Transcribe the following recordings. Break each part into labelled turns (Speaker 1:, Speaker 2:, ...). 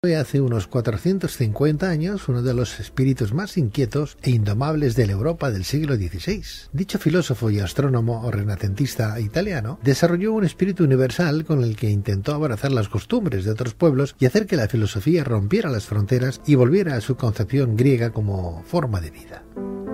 Speaker 1: Fue hace unos 450 años uno de los espíritus más inquietos e indomables de la Europa del siglo XVI. Dicho filósofo y astrónomo renacentista italiano desarrolló un espíritu universal con el que intentó abrazar las costumbres de otros pueblos y hacer que la filosofía rompiera las fronteras y volviera a su concepción griega como forma de vida.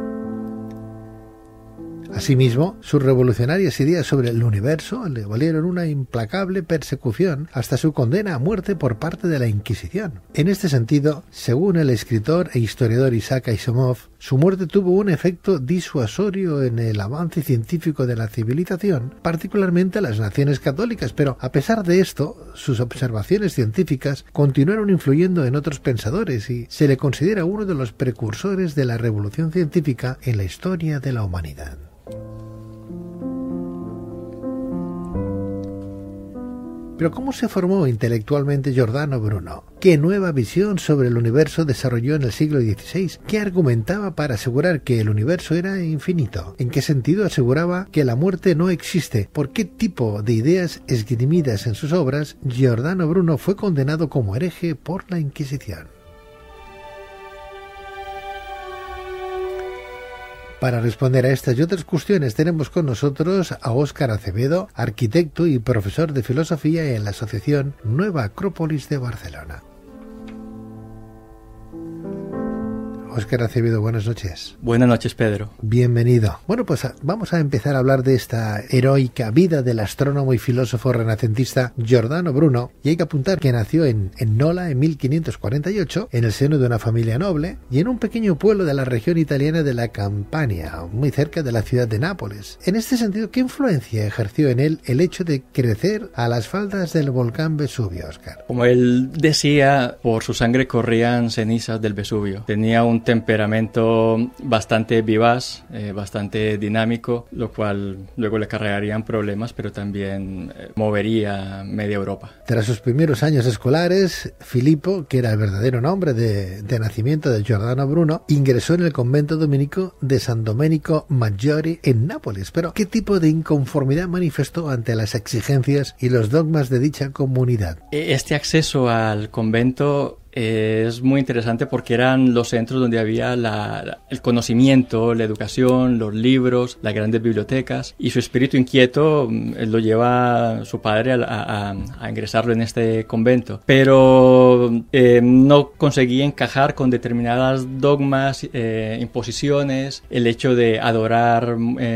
Speaker 1: Asimismo, sus revolucionarias ideas sobre el universo le valieron una implacable persecución hasta su condena a muerte por parte de la Inquisición. En este sentido, según el escritor e historiador Isaac Asimov, su muerte tuvo un efecto disuasorio en el avance científico de la civilización, particularmente a las naciones católicas, pero a pesar de esto, sus observaciones científicas continuaron influyendo en otros pensadores y se le considera uno de los precursores de la revolución científica en la historia de la humanidad. Pero ¿cómo se formó intelectualmente Giordano Bruno? ¿Qué nueva visión sobre el universo desarrolló en el siglo XVI? ¿Qué argumentaba para asegurar que el universo era infinito? ¿En qué sentido aseguraba que la muerte no existe? ¿Por qué tipo de ideas esgrimidas en sus obras Giordano Bruno fue condenado como hereje por la Inquisición? Para responder a estas y otras cuestiones tenemos con nosotros a Óscar Acevedo, arquitecto y profesor de filosofía en la Asociación Nueva Acrópolis de Barcelona. Óscar Acevedo, buenas noches.
Speaker 2: Buenas noches, Pedro.
Speaker 1: Bienvenido. Bueno, pues vamos a empezar a hablar de esta heroica vida del astrónomo y filósofo renacentista Giordano Bruno, y hay que apuntar que nació en Nola en 1548, en el seno de una familia noble, y en un pequeño pueblo de la región italiana de la Campania, muy cerca de la ciudad de Nápoles. En este sentido, ¿qué influencia ejerció en él el hecho de crecer a las faldas del volcán Vesubio, Óscar?
Speaker 2: Como él decía, por su sangre corrían cenizas del Vesubio. Tenía un temperamento bastante vivaz, bastante dinámico, lo cual luego le acarrearían problemas, pero también movería media Europa.
Speaker 1: Tras sus primeros años escolares, Filippo, que era el verdadero nombre de nacimiento de Giordano Bruno, ingresó en el convento dominico de San Domenico Maggiore en Nápoles. Pero, ¿qué tipo de inconformidad manifestó ante las exigencias y los dogmas de dicha comunidad?
Speaker 2: Este acceso al convento es muy interesante porque eran los centros donde había el conocimiento, la educación, los libros, las grandes bibliotecas, y su espíritu inquieto lo lleva su padre a ingresarlo en este convento, pero no conseguía encajar con determinadas dogmas, imposiciones, el hecho de adorar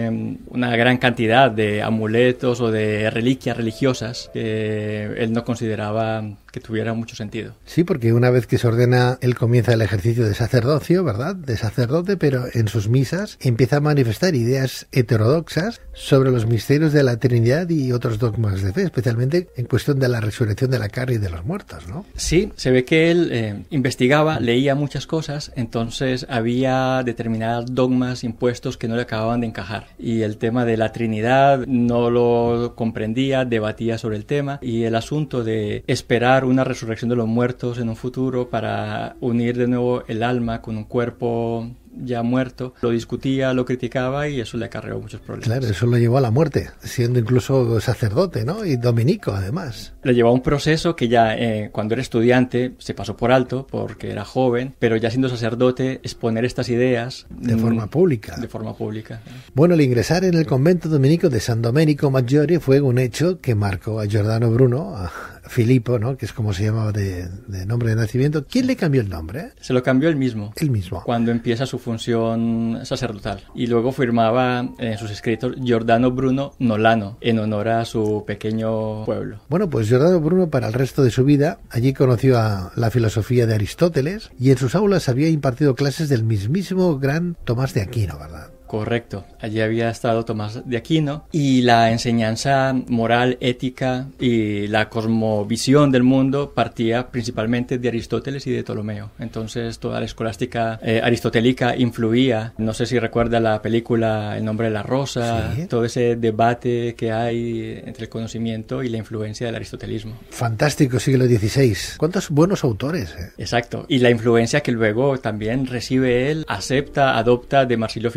Speaker 2: una gran cantidad de amuletos o de reliquias religiosas que él no consideraba que tuviera mucho sentido.
Speaker 1: Sí, porque una vez que se ordena, él comienza el ejercicio de sacerdocio, ¿verdad? De sacerdote, pero en sus misas empieza a manifestar ideas heterodoxas sobre los misterios de la Trinidad y otros dogmas de fe, especialmente en cuestión de la resurrección de la carne y de los muertos, ¿no?
Speaker 2: Sí, se ve que él investigaba, leía muchas cosas, entonces había determinados dogmas impuestos que no le acababan de encajar. Y el tema de la Trinidad no lo comprendía, debatía sobre el tema, y el asunto de esperar una resurrección de los muertos en un futuro para unir de nuevo el alma con un cuerpo ya muerto, lo discutía, lo criticaba, y eso le acarreó muchos problemas.
Speaker 1: Claro, eso lo llevó a la muerte, siendo incluso sacerdote, ¿no? Y dominico, además.
Speaker 2: Le llevó a un proceso que ya cuando era estudiante se pasó por alto porque era joven, pero ya siendo sacerdote, exponer estas ideas
Speaker 1: de forma pública.
Speaker 2: De forma pública.
Speaker 1: Bueno, el ingresar en el convento dominico de San Domenico Maggiore fue un hecho que marcó a Giordano Bruno, a Filippo, ¿no? Que es como se llamaba de nombre de nacimiento. ¿Quién le cambió el nombre?
Speaker 2: Se lo cambió él mismo.
Speaker 1: Él mismo.
Speaker 2: Cuando empieza su función sacerdotal. Y luego firmaba en sus escritos Giordano Bruno Nolano, en honor a su pequeño pueblo.
Speaker 1: Bueno, pues Giordano Bruno, para el resto de su vida, allí conoció a la filosofía de Aristóteles, y en sus aulas había impartido clases del mismísimo gran Tomás de Aquino, ¿verdad?
Speaker 2: Correcto, allí había estado Tomás de Aquino, y la enseñanza moral, ética y la cosmovisión del mundo partía principalmente de Aristóteles y de Ptolomeo. Entonces toda la escolástica aristotélica influía. No sé si recuerda la película El nombre de la rosa, sí. Todo ese debate que hay entre el conocimiento y la influencia del aristotelismo.
Speaker 1: Fantástico siglo XVI. ¿Cuántos buenos autores?
Speaker 2: Exacto, y la influencia que luego también recibe él, acepta, adopta de Marsilio Ficino,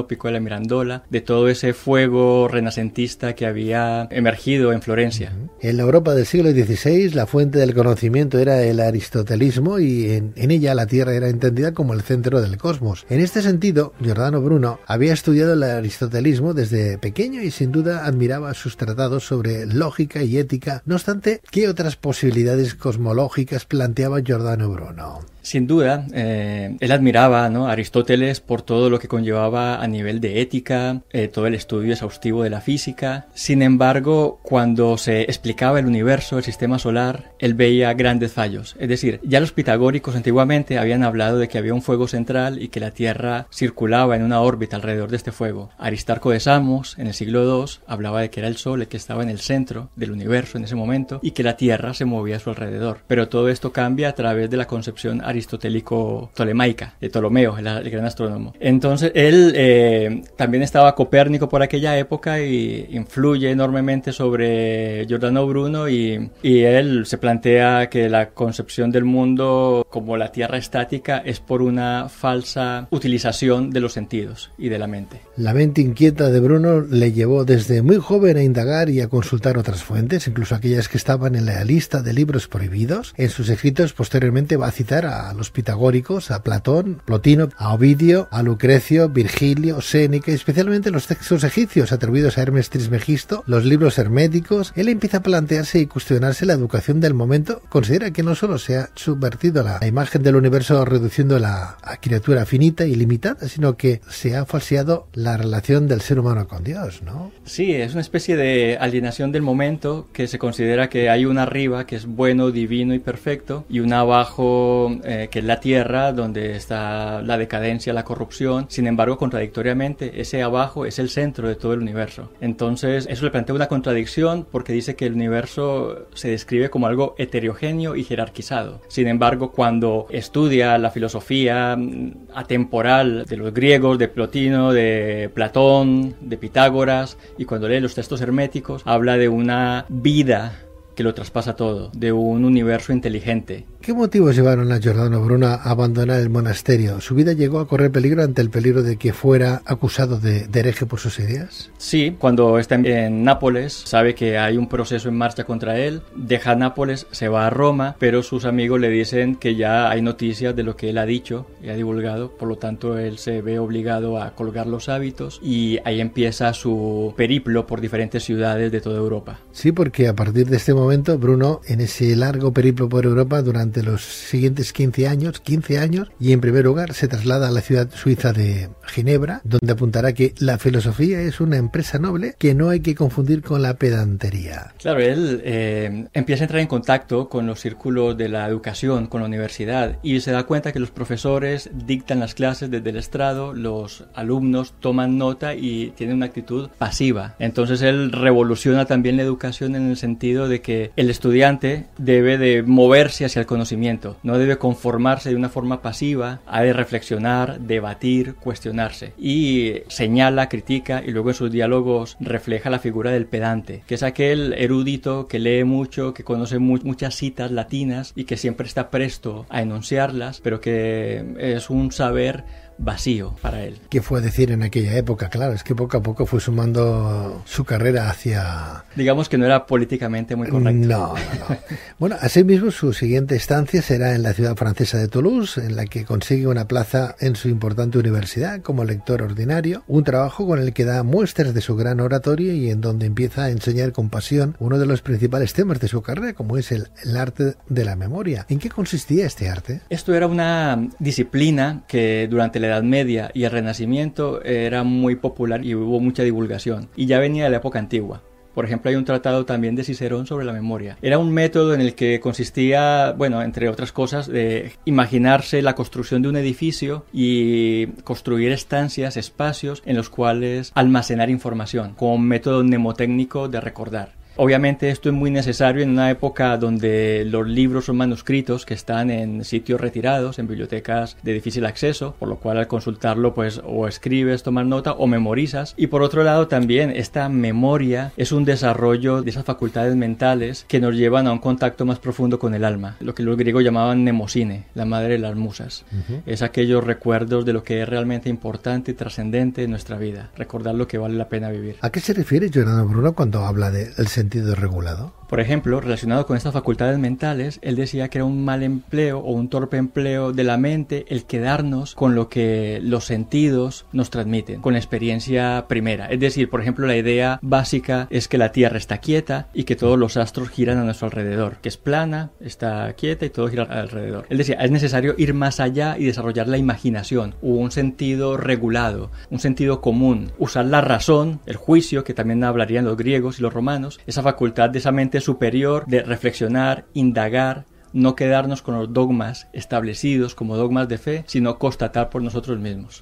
Speaker 2: Pico de la Mirandola, de todo ese fuego renacentista que había emergido en Florencia.
Speaker 1: En la Europa del siglo XVI, la fuente del conocimiento era el aristotelismo y en ella la Tierra era entendida como el centro del cosmos. En este sentido, Giordano Bruno había estudiado el aristotelismo desde pequeño y sin duda admiraba sus tratados sobre lógica y ética. No obstante, ¿qué otras posibilidades cosmológicas planteaba Giordano Bruno?
Speaker 2: Sin duda, él admiraba, ¿no?, a Aristóteles por todo lo que conllevaba a nivel de ética, todo el estudio exhaustivo de la física. Sin embargo, cuando se explicaba el universo, el sistema solar, él veía grandes fallos. Es decir, ya los pitagóricos antiguamente habían hablado de que había un fuego central y que la Tierra circulaba en una órbita alrededor de este fuego. Aristarco de Samos, en el siglo II, hablaba de que era el Sol el que estaba en el centro del universo en ese momento y que la Tierra se movía a su alrededor. Pero todo esto cambia a través de la concepción aristotélico-ptolemaica de Ptolomeo, el gran astrónomo. Entonces él también estaba Copérnico por aquella época y influye enormemente sobre Giordano Bruno y él se plantea que la concepción del mundo como la Tierra estática es por una falsa utilización de los sentidos y de la mente.
Speaker 1: La mente inquieta de Bruno le llevó desde muy joven a indagar y a consultar otras fuentes, incluso aquellas que estaban en la lista de libros prohibidos. En sus escritos posteriormente va a citar a los pitagóricos, a Platón, Plotino, a Ovidio, a Lucrecio, Virgilio, Séneca, y especialmente los textos egipcios atribuidos a Hermes Trismegisto, los libros herméticos. Él empieza a plantearse y cuestionarse la educación del momento. Considera que no solo se ha subvertido la imagen del universo reduciéndola a criatura finita y limitada, sino que se ha falseado la relación del ser humano con Dios, ¿no?
Speaker 2: Sí, es una especie de alienación del momento, que se considera que hay un arriba que es bueno, divino y perfecto, y un abajo que es la Tierra, donde está la decadencia, la corrupción. Sin embargo, contradictoriamente, ese abajo es el centro de todo el universo. Entonces, eso le plantea una contradicción porque dice que el universo se describe como algo heterogéneo y jerarquizado. Sin embargo, cuando estudia la filosofía atemporal de los griegos, de Plotino, de Platón, de Pitágoras, y cuando lee los textos herméticos, habla de una vida que lo traspasa todo, de un universo inteligente.
Speaker 1: ¿Qué motivos llevaron a Giordano Bruno a abandonar el monasterio? ¿Su vida llegó a correr peligro ante el peligro de que fuera acusado de hereje por sus ideas?
Speaker 2: Sí, cuando está en Nápoles, sabe que hay un proceso en marcha contra él, deja Nápoles, se va a Roma, pero sus amigos le dicen que ya hay noticias de lo que él ha dicho y ha divulgado, por lo tanto él se ve obligado a colgar los hábitos y ahí empieza su periplo por diferentes ciudades de toda Europa.
Speaker 1: Sí, porque a partir de este momento Bruno, en ese largo periplo por Europa durante los siguientes 15 años, y en primer lugar se traslada a la ciudad suiza de Ginebra, donde apuntará que la filosofía es una empresa noble que no hay que confundir con la pedantería.
Speaker 2: Claro, él empieza a entrar en contacto con los círculos de la educación, con la universidad, y se da cuenta que los profesores dictan las clases desde el estrado, los alumnos toman nota y tienen una actitud pasiva. Entonces él revoluciona también la educación en el sentido de que el estudiante debe de moverse hacia el conocimiento, no debe conformarse de una forma pasiva, ha de reflexionar, debatir, cuestionarse, y señala, critica y luego en sus diálogos refleja la figura del pedante, que es aquel erudito que lee mucho, que conoce muchas citas latinas y que siempre está presto a enunciarlas, pero que es un saber vacío para él.
Speaker 1: ¿Qué fue a decir en aquella época? Claro, es que poco a poco fue sumando su carrera hacia...
Speaker 2: Digamos que no era políticamente muy correcto.
Speaker 1: No. Bueno, asimismo su siguiente estancia será en la ciudad francesa de Toulouse, en la que consigue una plaza en su importante universidad como lector ordinario, un trabajo con el que da muestras de su gran oratoria y en donde empieza a enseñar con pasión uno de los principales temas de su carrera, como es el arte de la memoria. ¿En qué consistía este arte?
Speaker 2: Esto era una disciplina que durante la Edad Media y el Renacimiento era muy popular y hubo mucha divulgación, y ya venía de la época antigua. Por ejemplo, hay un tratado también de Cicerón sobre la memoria. Era un método en el que consistía, bueno, entre otras cosas, de imaginarse la construcción de un edificio y construir estancias, espacios en los cuales almacenar información, como un método mnemotécnico de recordar. Obviamente esto es muy necesario en una época donde los libros son manuscritos que están en sitios retirados, en bibliotecas de difícil acceso, por lo cual al consultarlo pues o escribes, tomas nota o memorizas. Y por otro lado también esta memoria es un desarrollo de esas facultades mentales que nos llevan a un contacto más profundo con el alma, lo que los griegos llamaban mnemosine, la madre de las musas. Es aquellos recuerdos de lo que es realmente importante y trascendente en nuestra vida, recordar lo que vale la pena vivir.
Speaker 1: ¿A qué se refiere Giordano Bruno cuando habla del sentido regulado?
Speaker 2: Por ejemplo, relacionado con estas facultades mentales, él decía que era un mal empleo o un torpe empleo de la mente el quedarnos con lo que los sentidos nos transmiten, con la experiencia primera. Es decir, por ejemplo, la idea básica es que la Tierra está quieta y que todos los astros giran a nuestro alrededor, que es plana, está quieta y todo gira alrededor. Él decía, es necesario ir más allá y desarrollar la imaginación, un sentido regulado, un sentido común, usar la razón, el juicio, que también hablarían los griegos y los romanos, esa facultad de esa mente superior de reflexionar, indagar, no quedarnos con los dogmas establecidos como dogmas de fe, sino constatar por nosotros mismos.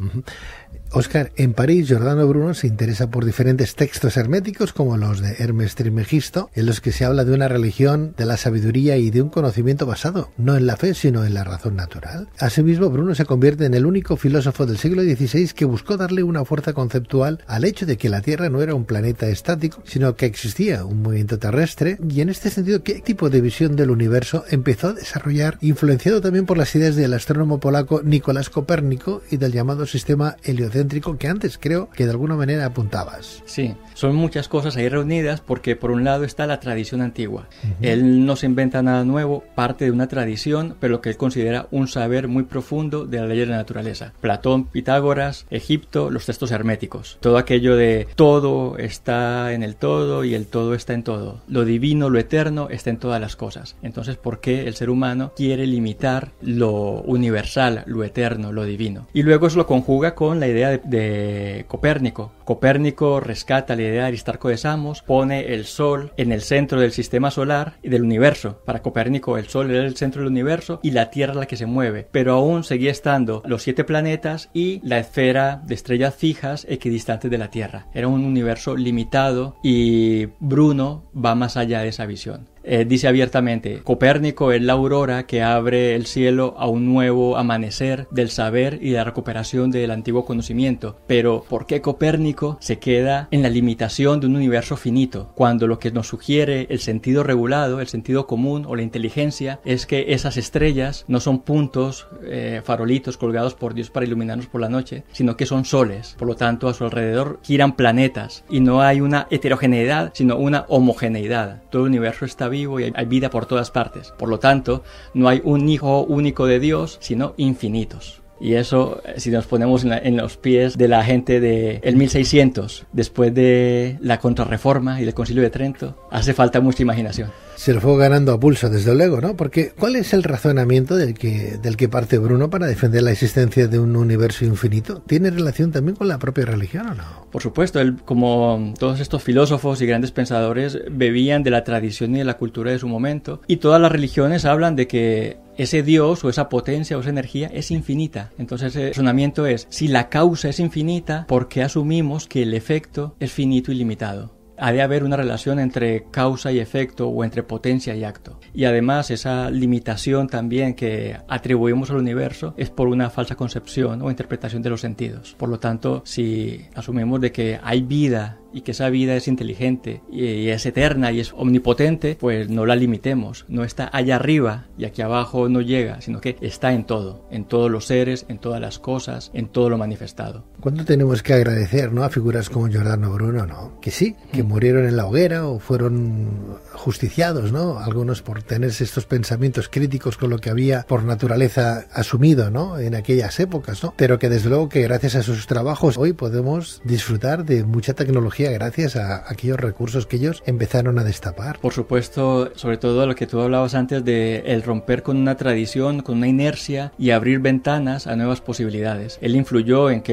Speaker 1: Óscar, en París, Giordano Bruno se interesa por diferentes textos herméticos como los de Hermes Trismegisto, en los que se habla de una religión, de la sabiduría y de un conocimiento basado no en la fe, sino en la razón natural. Asimismo, Bruno se convierte en el único filósofo del siglo XVI que buscó darle una fuerza conceptual al hecho de que la Tierra no era un planeta estático, sino que existía un movimiento terrestre, y en este sentido, ¿qué tipo de visión del universo empezó a desarrollar, influenciado también por las ideas del astrónomo polaco Nicolás Copérnico y del llamado sistema heliocéntrico que antes creo que de alguna manera apuntabas?
Speaker 2: Sí, son muchas cosas ahí reunidas porque por un lado está la tradición antigua. Él no se inventa nada nuevo, parte de una tradición, pero lo que él considera un saber muy profundo de la ley de la naturaleza. Platón, Pitágoras, Egipto, los textos herméticos. Todo aquello de todo está en el todo y el todo está en todo. Lo divino, lo eterno está en todas las cosas. Entonces, ¿por qué el ser humano quiere limitar lo universal, lo eterno, lo divino? Y luego eso lo conjuga con la idea de Copérnico. Copérnico rescata la idea de Aristarco de Samos, pone el Sol en el centro del sistema solar y del universo. Para Copérnico el Sol era el centro del universo y la Tierra la que se mueve, pero aún seguía estando los 7 planetas y la esfera de estrellas fijas equidistantes de la Tierra. Era un universo limitado y Bruno va más allá de esa visión. Dice abiertamente, Copérnico es la aurora que abre el cielo a un nuevo amanecer del saber y de la recuperación del antiguo conocimiento. Pero, ¿por qué Copérnico se queda en la limitación de un universo finito? Cuando lo que nos sugiere el sentido regulado, el sentido común o la inteligencia es que esas estrellas no son puntos, farolitos colgados por Dios para iluminarnos por la noche, sino que son soles. Por lo tanto, a su alrededor giran planetas y no hay una heterogeneidad, sino una homogeneidad. Todo el universo está vivo y hay vida por todas partes. Por lo tanto, no hay un hijo único de Dios, sino infinitos. Y eso, si nos ponemos en los pies de la gente del 1600, después de la Contrarreforma y del Concilio de Trento, hace falta mucha imaginación.
Speaker 1: Se lo fue ganando a pulso, desde luego, ¿no? Porque ¿cuál es el razonamiento del que parte Bruno para defender la existencia de un universo infinito? ¿Tiene relación también con la propia religión o no?
Speaker 2: Por supuesto, él, como todos estos filósofos y grandes pensadores, bebían de la tradición y de la cultura de su momento, y todas las religiones hablan de que ese Dios o esa potencia o esa energía es infinita. Entonces el razonamiento es, si la causa es infinita, ¿por qué asumimos que el efecto es finito y limitado? Ha de haber una relación entre causa y efecto o entre potencia y acto. Y además esa limitación también que atribuimos al universo es por una falsa concepción o interpretación de los sentidos. Por lo tanto, si asumimos de que hay vida y que esa vida es inteligente y es eterna y es omnipotente, pues no la limitemos. No está allá arriba y aquí abajo no llega, sino que está en todo, en todos los seres, en todas las cosas, en todo lo manifestado.
Speaker 1: ¿Cuánto tenemos que agradecer, ¿no?, a figuras como Giordano Bruno, ¿no? Que sí, que murieron en la hoguera o fueron justiciados, ¿no? Algunos por tener estos pensamientos críticos con lo que había por naturaleza asumido, ¿no?, en aquellas épocas, ¿no? Pero que desde luego que gracias a sus trabajos hoy podemos disfrutar de mucha tecnología gracias a aquellos recursos que ellos empezaron a destapar.
Speaker 2: Por supuesto, sobre todo lo que tú hablabas antes de el romper con una tradición, con una inercia y abrir ventanas a nuevas posibilidades. Él influyó en Kepler.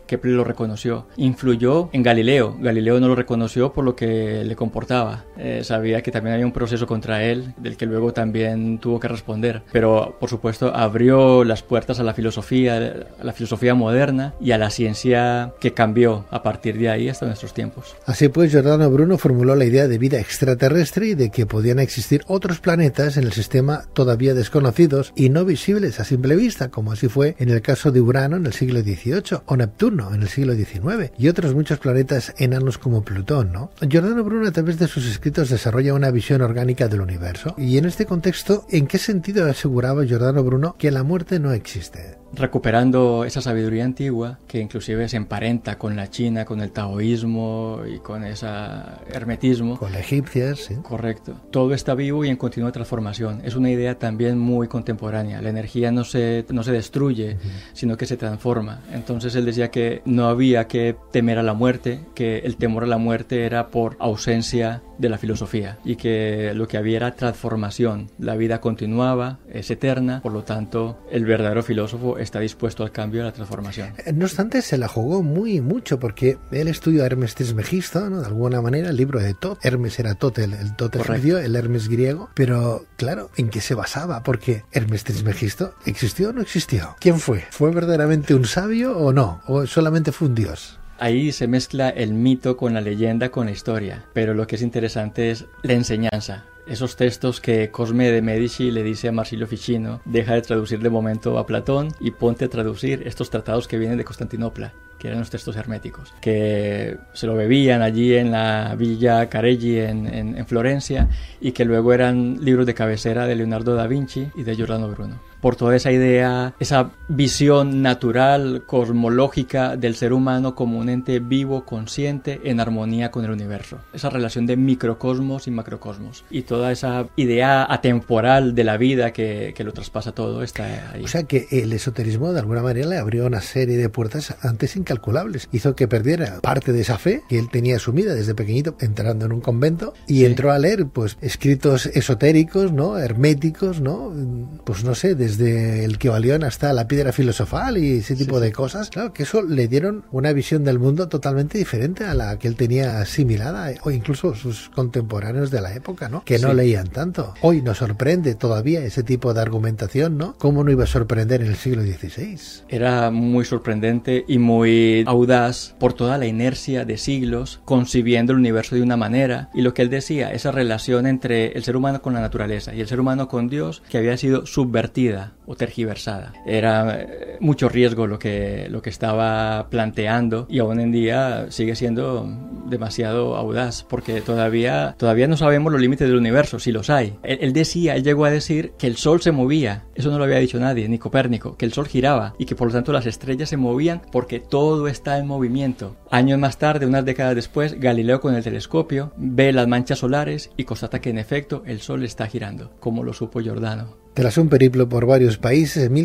Speaker 2: Kepler lo reconoció. Influyó en Galileo. Galileo no lo reconoció por lo que le comportaba. Sabía que también había un proceso contra él, del que luego también tuvo que responder. Pero, por supuesto, abrió las puertas a la filosofía moderna y a la ciencia que cambió a partir de ahí hasta nuestros tiempos.
Speaker 1: Así pues, Giordano Bruno formuló la idea de vida extraterrestre y de que podían existir otros planetas en el sistema todavía desconocidos y no visibles a simple vista, como así fue en el caso de Urano en el siglo XVIII o Neptuno en el siglo XIX y otros muchos planetas enanos como Plutón, ¿no? Giordano Bruno, a través de sus escritos, desarrolla una visión orgánica del universo. Y en este contexto, ¿en qué sentido aseguraba Giordano Bruno que la muerte no existe?
Speaker 2: Recuperando esa sabiduría antigua que inclusive se emparenta con la China, con el taoísmo y con ese hermetismo.
Speaker 1: Con la egipcia, sí.
Speaker 2: Correcto. Todo está vivo y en continua transformación. Es una idea también muy contemporánea. La energía no se destruye, sino que se transforma. Entonces él decía que no había que temer a la muerte, que el temor a la muerte era por ausencia de la filosofía y que lo que había era transformación. La vida continuaba, es eterna, por lo tanto el verdadero filósofo está dispuesto al cambio y a la transformación.
Speaker 1: No obstante, se la jugó mucho porque él estudió a Hermes Trismegisto, ¿no? De alguna manera, el libro de Tot. Hermes era Tot, el Tot egipcio, el Hermes griego, pero claro, ¿en qué se basaba? Porque Hermes Trismegisto, ¿existió o no existió? ¿Quién fue? ¿Fue verdaderamente un sabio o no? ¿O solamente fue un dios?
Speaker 2: Ahí se mezcla el mito con la leyenda, con la historia, pero lo que es interesante es la enseñanza. Esos textos que Cosme de Medici le dice a Marsilio Ficino: deja de traducir de momento a Platón y ponte a traducir estos tratados que vienen de Constantinopla, que eran los textos herméticos, que se lo bebían allí en la Villa Careggi en Florencia y que luego eran libros de cabecera de Leonardo da Vinci y de Giordano Bruno. Por toda esa idea, esa visión natural, cosmológica del ser humano como un ente vivo, consciente, en armonía con el universo. Esa relación de microcosmos y macrocosmos. Y toda esa idea atemporal de la vida que lo traspasa todo está ahí.
Speaker 1: O sea que el esoterismo de alguna manera le abrió una serie de puertas antes incalculables. Hizo que perdiera parte de esa fe que él tenía asumida desde pequeñito, entrando en un convento, y entró a leer pues escritos esotéricos, ¿no? Herméticos, ¿no? Pues no sé, desde el Kybalión hasta la piedra filosofal y ese tipo de cosas. Claro, que eso le dieron una visión del mundo totalmente diferente a la que él tenía asimilada, o incluso sus contemporáneos de la época, ¿no? Que no leían tanto. Hoy nos sorprende todavía ese tipo de argumentación, ¿no? ¿Cómo no iba a sorprender en el siglo XVI?
Speaker 2: Era muy sorprendente y muy audaz por toda la inercia de siglos, concibiendo el universo de una manera, y lo que él decía, esa relación entre el ser humano con la naturaleza y el ser humano con Dios, que había sido subvertida o tergiversada. Era mucho riesgo lo que estaba planteando, y aún en día sigue siendo demasiado audaz, porque todavía no sabemos los límites del universo, si los hay. Él llegó a decir que el Sol se movía. Eso no lo había dicho nadie, ni Copérnico, que el Sol giraba y que por lo tanto las estrellas se movían porque todo está en movimiento. Años más tarde, unas décadas después, Galileo con el telescopio ve las manchas solares y constata que en efecto el Sol está girando, como lo supo Giordano.
Speaker 1: Tras un periplo por varios países, en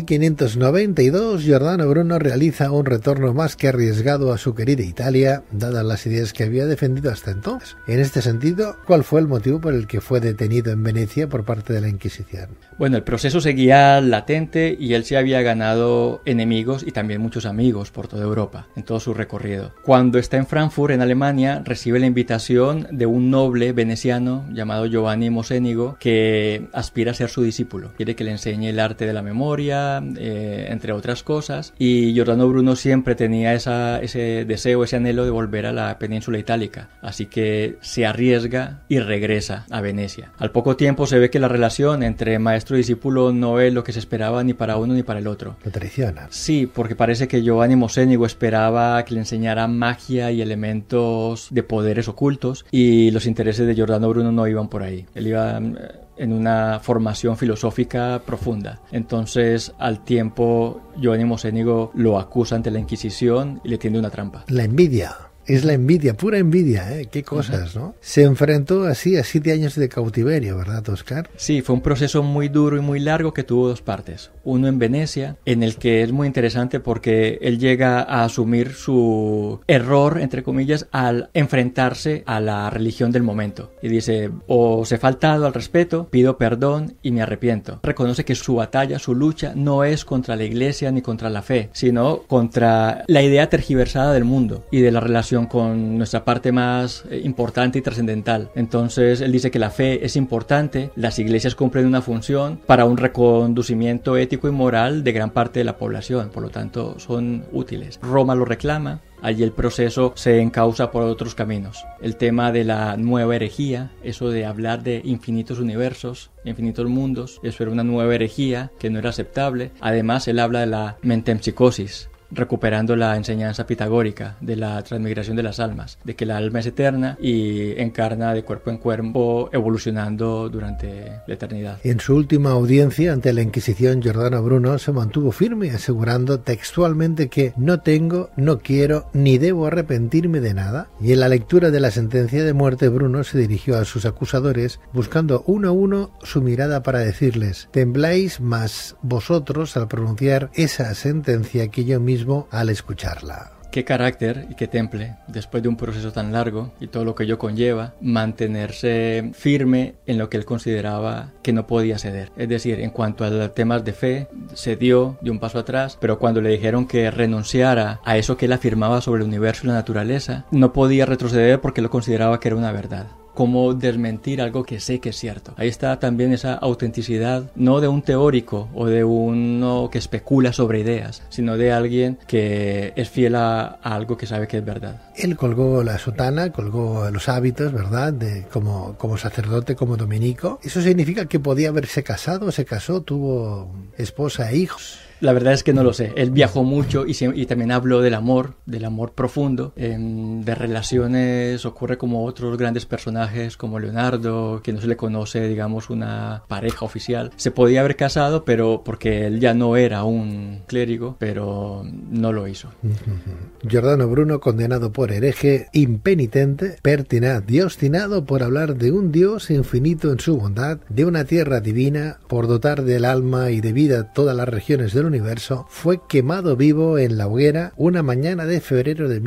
Speaker 1: 1592 Giordano Bruno realiza un retorno más que arriesgado a su querida Italia, dadas las ideas que había defendido hasta entonces. En este sentido, ¿cuál fue el motivo por el que fue detenido en Venecia por parte de la Inquisición?
Speaker 2: Bueno, el proceso seguía latente y él se había ganado enemigos y también muchos amigos por toda Europa, en todo su recorrido. Cuando está en Frankfurt, en Alemania, recibe la invitación de un noble veneciano llamado Giovanni Mocenigo, que aspira a ser su discípulo. Quiere que le enseñe el arte de la memoria, entre otras cosas, y Giordano Bruno siempre tenía ese deseo, ese anhelo de volver a la península itálica, así que se arriesga y regresa a Venecia. Al poco tiempo se ve que la relación entre maestro y discípulo no es lo que se esperaba ni para uno ni para el otro.
Speaker 1: Lo traiciona.
Speaker 2: Sí, porque parece que Giovanni Mocenigo esperaba que le enseñara magia y elementos de poderes ocultos, y los intereses de Giordano Bruno no iban por ahí. Él iba en una formación filosófica profunda. Entonces, al tiempo, Giovanni Mocenigo lo acusa ante la Inquisición y le tiende una trampa.
Speaker 1: La envidia. Es la envidia, pura envidia, ¿eh? Qué cosas, ¿no? Se enfrentó así a 7 años de cautiverio, ¿verdad, Óscar?
Speaker 2: Sí, fue un proceso muy duro y muy largo que tuvo 2 partes. Uno en Venecia, en el que es muy interesante porque él llega a asumir su error, entre comillas, al enfrentarse a la religión del momento. Y dice, os he faltado al respeto, pido perdón y me arrepiento. Reconoce que su batalla, su lucha, no es contra la iglesia ni contra la fe, sino contra la idea tergiversada del mundo y de la relación con nuestra parte más importante y trascendental. Entonces él dice que la fe es importante, las iglesias cumplen una función para un reconducimiento ético y moral de gran parte de la población, por lo tanto son útiles. Roma lo reclama. Allí el proceso se encausa por otros caminos. El tema de la nueva herejía, eso de hablar de infinitos universos, infinitos mundos, eso era una nueva herejía que no era aceptable. Además, él habla de la metempsicosis, recuperando la enseñanza pitagórica de la transmigración de las almas, de que la alma es eterna y encarna de cuerpo en cuerpo, evolucionando durante la eternidad.
Speaker 1: En su última audiencia ante la Inquisición, Giordano Bruno se mantuvo firme, asegurando textualmente que no tengo, no quiero, ni debo arrepentirme de nada. Y en la lectura de la sentencia de muerte, Bruno se dirigió a sus acusadores, buscando uno a uno su mirada para decirles: tembláis más vosotros al pronunciar esa sentencia que yo mismo al escucharla.
Speaker 2: Qué carácter y qué temple, después de un proceso tan largo y todo lo que ello conlleva, mantenerse firme en lo que él consideraba que no podía ceder. Es decir, en cuanto a temas de fe, cedió de un paso atrás, pero cuando le dijeron que renunciara a eso que él afirmaba sobre el universo y la naturaleza, no podía retroceder porque lo consideraba que era una verdad. Cómo desmentir algo que sé que es cierto. Ahí está también esa autenticidad, no de un teórico o de uno que especula sobre ideas, sino de alguien que es fiel a algo que sabe que es verdad.
Speaker 1: Él colgó la sotana, colgó los hábitos, ¿verdad? Como sacerdote, como dominico. Eso significa que podía haberse casado, se casó, tuvo esposa e hijos.
Speaker 2: La verdad es que no lo sé. Él viajó mucho y también habló del amor profundo. De relaciones ocurre como otros grandes personajes como Leonardo, que no se le conoce, digamos, una pareja oficial. Se podía haber casado, pero porque él ya no era un clérigo, pero no lo hizo.
Speaker 1: Giordano Bruno, condenado por hereje, impenitente, pertinaz y obstinado por hablar de un Dios infinito en su bondad, de una tierra divina, por dotar del alma y de vida todas las regiones del universo, fue quemado vivo en la hoguera una mañana de febrero de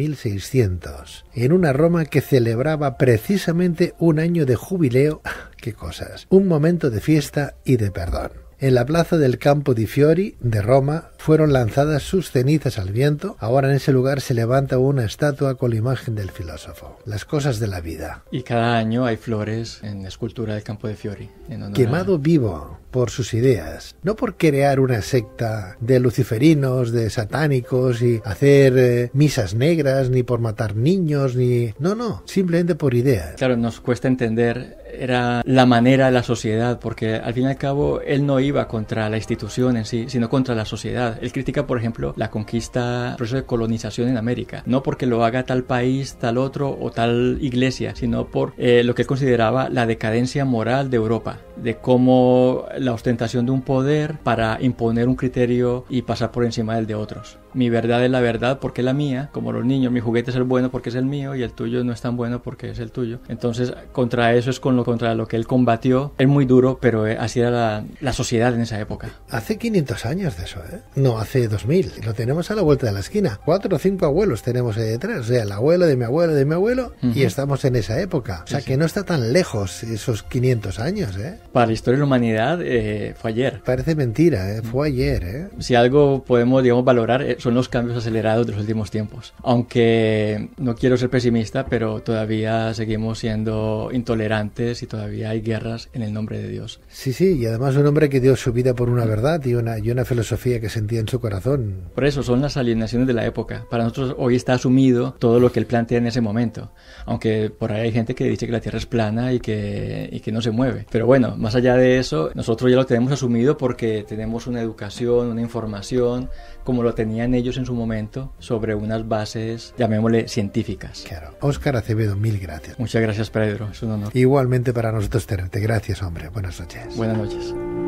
Speaker 1: 1600, en una Roma que celebraba precisamente un año de jubileo. ¡Qué cosas! Un momento de fiesta y de perdón. En la plaza del Campo di Fiori de Roma fueron lanzadas sus cenizas al viento. Ahora en ese lugar se levanta una estatua con la imagen del filósofo. Las cosas de la vida.
Speaker 2: Y cada año hay flores en la escultura del Campo di Fiori.
Speaker 1: Quemado vivo por sus ideas, no por crear una secta de luciferinos, de satánicos y hacer misas negras, ni por matar niños, ni... No, simplemente por ideas.
Speaker 2: Claro, nos cuesta entender, era la manera de la sociedad, porque al fin y al cabo él no iba contra la institución en sí, sino contra la sociedad. Él critica, por ejemplo, la conquista, el proceso de colonización en América, no porque lo haga tal país, tal otro o tal iglesia, sino por lo que él consideraba la decadencia moral de Europa, de cómo la ostentación de un poder para imponer un criterio y pasar por encima del de otros. Mi verdad es la verdad porque es la mía, como los niños, mi juguete es el bueno porque es el mío y el tuyo no es tan bueno porque es el tuyo. Entonces, contra eso es contra lo que él combatió. Es muy duro, pero así era la sociedad en esa época.
Speaker 1: Hace 500 años de eso, ¿eh? No, hace 2000. Lo tenemos a la vuelta de la esquina. 4 o 5 abuelos tenemos ahí detrás. O sea, el abuelo de mi abuelo, y estamos en esa época. O sea, que no está tan lejos esos 500 años, ¿eh?
Speaker 2: Para la historia de la humanidad fue ayer.
Speaker 1: Parece mentira, ¿eh? Fue ayer, ¿eh?
Speaker 2: Si algo podemos, digamos, valorar son los cambios acelerados de los últimos tiempos. Aunque no quiero ser pesimista, pero todavía seguimos siendo intolerantes y todavía hay guerras en el nombre de Dios.
Speaker 1: Sí, y además un hombre que dio su vida por una verdad y una filosofía que sentía en su corazón.
Speaker 2: Por eso son las alienaciones de la época. Para nosotros hoy está asumido todo lo que él plantea en ese momento. Aunque por ahí hay gente que dice que la Tierra es plana y que no se mueve. Pero bueno, más allá de eso, nosotros ya lo tenemos asumido porque tenemos una educación, una información, como lo tenían ellos en su momento, sobre unas bases, llamémosle, científicas.
Speaker 1: Claro. Óscar Acevedo, mil gracias.
Speaker 2: Muchas gracias, Pedro. Es un honor.
Speaker 1: Igualmente para nosotros tenerte. Gracias, hombre. Buenas noches.
Speaker 2: Buenas noches.